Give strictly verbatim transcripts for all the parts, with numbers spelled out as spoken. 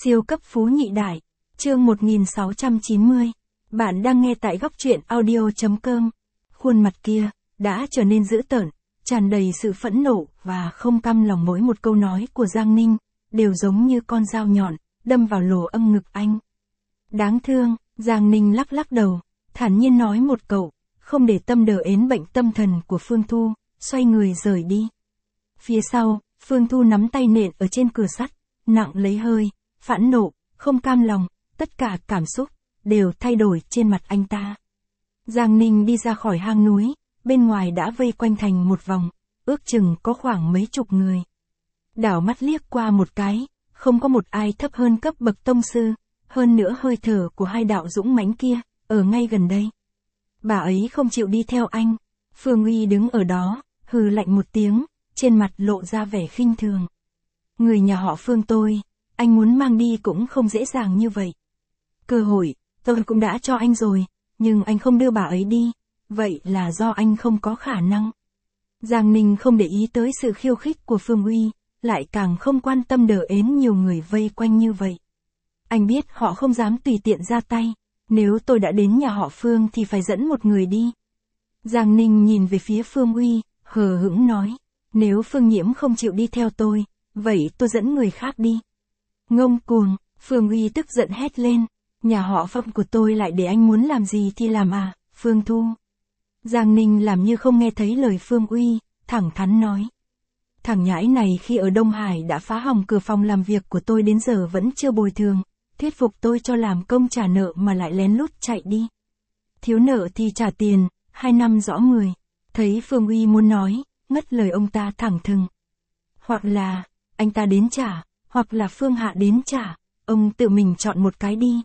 Siêu cấp phú nhị đại, chương một nghìn sáu trăm chín mươi. Bạn đang nghe tại góc truyện audio chấm com. Khuôn mặt kia đã trở nên dữ tợn, tràn đầy sự phẫn nộ và không cam lòng. Mỗi một câu nói của Giang Ninh đều giống như con dao nhọn đâm vào lỗ âm ngực anh. Đáng thương, Giang Ninh lắc lắc đầu, thản nhiên nói một câu, không để tâm đờ ến bệnh tâm thần của Phương Thu, xoay người rời đi. Phía sau, Phương Thu nắm tay nện ở trên cửa sắt, nặng lấy hơi, phẫn nộ, không cam lòng, tất cả cảm xúc đều thay đổi trên mặt anh ta. Giang Ninh đi ra khỏi hang núi, bên ngoài đã vây quanh thành một vòng, ước chừng có khoảng mấy chục người. Đảo mắt liếc qua một cái, không có một ai thấp hơn cấp bậc tông sư, hơn nữa hơi thở của hai đạo dũng mãnh kia, ở ngay gần đây. Bà ấy không chịu đi theo anh. Phương Uy đứng ở đó, hừ lạnh một tiếng, trên mặt lộ ra vẻ khinh thường. Người nhà họ Phương tôi, anh muốn mang đi cũng không dễ dàng như vậy. Cơ hội, tôi cũng đã cho anh rồi, nhưng anh không đưa bà ấy đi, vậy là do anh không có khả năng. Giang Ninh không để ý tới sự khiêu khích của Phương Uy, lại càng không quan tâm đờ ến nhiều người vây quanh như vậy. Anh biết họ không dám tùy tiện ra tay, nếu tôi đã đến nhà họ Phương thì phải dẫn một người đi. Giang Ninh nhìn về phía Phương Uy, hờ hững nói, nếu Phương Nhiễm không chịu đi theo tôi, vậy tôi dẫn người khác đi. Ngông cuồng, Phương Uy tức giận hét lên, nhà họ Phạm của tôi lại để anh muốn làm gì thì làm à, Phương Thu. Giang Ninh làm như không nghe thấy lời Phương Uy, thẳng thắn nói. Thằng nhãi này khi ở Đông Hải đã phá hỏng cửa phòng làm việc của tôi đến giờ vẫn chưa bồi thường, thuyết phục tôi cho làm công trả nợ mà lại lén lút chạy đi. Thiếu nợ thì trả tiền, hai năm rõ người. Thấy Phương Uy muốn nói, ngắt lời ông ta thẳng thừng. Hoặc là, anh ta đến trả, hoặc là Phương Hạ đến trả, ông tự mình chọn một cái đi.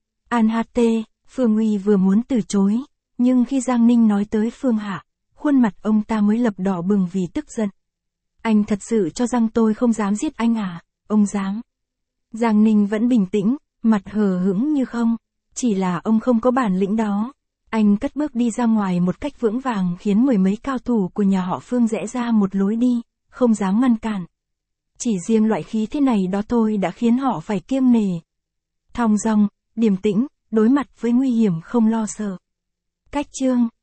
An hát tê, Phương Uy vừa muốn từ chối, nhưng khi Giang Ninh nói tới Phương Hạ, khuôn mặt ông ta mới lập đỏ bừng vì tức giận. Anh thật sự cho rằng tôi không dám giết anh à, ông dám. Giang Ninh vẫn bình tĩnh, mặt hờ hững như không, chỉ là ông không có bản lĩnh đó. Anh cất bước đi ra ngoài một cách vững vàng khiến mười mấy cao thủ của nhà họ Phương rẽ ra một lối đi, không dám ngăn cản. Chỉ riêng loại khí thế này đó thôi đã khiến họ phải kiêng nể. Thong dong, điềm tĩnh, đối mặt với nguy hiểm không lo sợ. Cách chương